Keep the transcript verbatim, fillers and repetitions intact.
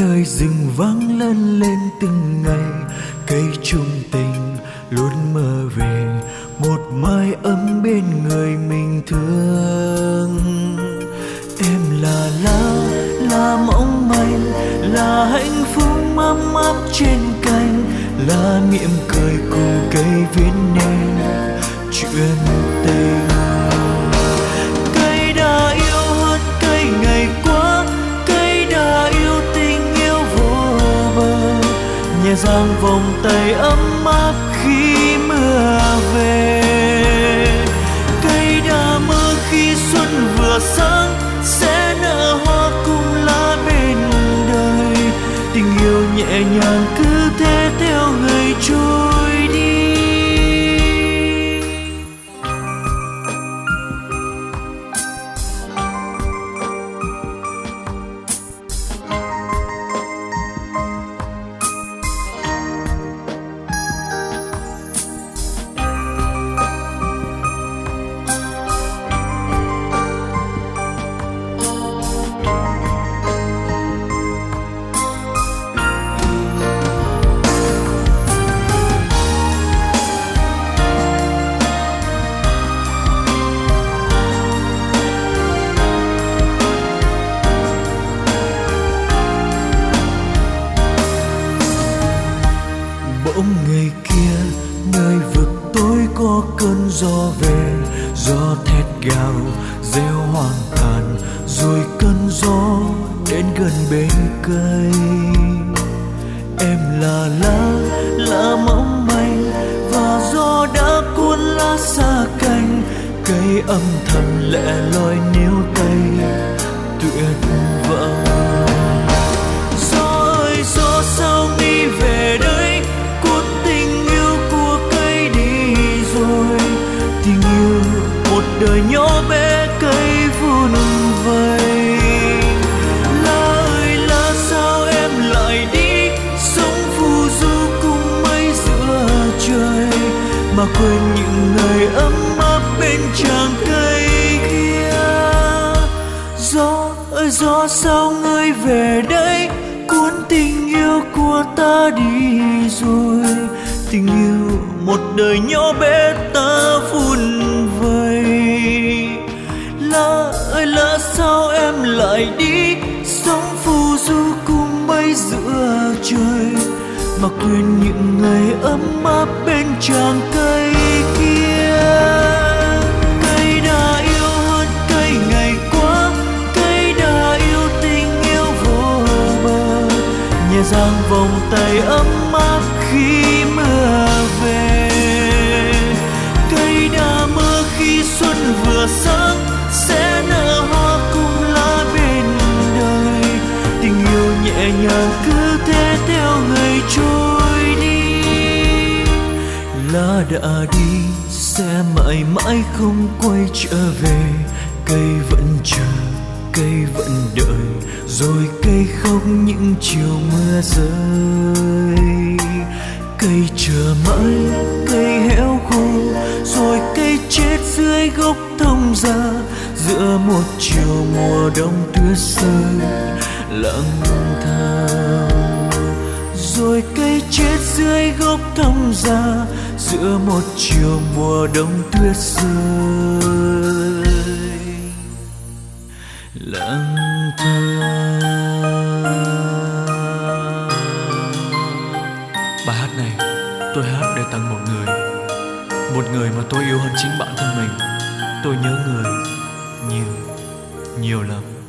nơi rừng vắng lớn lên từng ngày, cây chung tình luôn mơ về một mái ấm bên người mình thương. Em là lá, là mong manh, là hạnh phúc ấm áp trên cành, là niềm cười cùng cây viết nên chuyện tình. Cây đã yêu hơn cây ngày qua, cây đã yêu tình yêu vô bờ, nhẹ dàng vòng tay ấm áp khi mưa về. Cây đã mơ khi xuân vừa sáng sẽ nở hoa cùng lá bên đời, tình yêu nhẹ nhàng cứ thế theo ngày trôi đi. Bỗng ngày kia nơi vực tối có cơn gió về, gió thét gào reo hoang tàn, rồi cơn gió đến gần bên cây. Em là lá, lá mỏng manh, và gió đã cuốn lá xa cành, cây âm thầm lẻ loi níu tay tuyệt vọng. Gió ơi gió sao mi về đây, cuốn tình yêu của cây đi rồi, tình yêu một đời nhỏ bé cây vun vầy. Lá ơi lá sao em lại đi, sống phù du cùng mây giữa trời, mà quên những ngày ấm áp bên chàng cây kia. Gió ơi gió sao ngươi về đây, cuốn tình yêu của ta đi rồi, tình yêu một đời nhỏ bé ta vun vầy. Lá ơi lá sao em lại đi, sống phù du cùng mây giữa trời, mà quên những ngày ấm áp bên chàng cây kia. Cây đã yêu hơn cây ngày qua, cây đã yêu tình yêu vô bờ, nhẹ dàng vòng tay ấm áp khi mưa về. Cây đã mơ khi xuân vừa sáng sẽ nở hoa cùng lá bên đời, tình yêu nhẹ nhàng cứ thế theo ngày trôi đi. Lá đã đi sẽ mãi mãi không quay trở về, cây vẫn chờ, cây vẫn đợi, rồi cây khóc những chiều mưa rơi. Cây chờ mãi, cây héo khô, rồi cây chết dưới gốc thông già, giữa một chiều mùa đông tuyết rơi lặng thầm. Rồi cây chết dưới gốc thông già, giữa một chiều mùa đông tuyết rơi lặng thầm. Bài hát này tôi hát để tặng một người, một người mà tôi yêu hơn chính bản thân mình. Tôi nhớ người nhiều, nhiều lắm.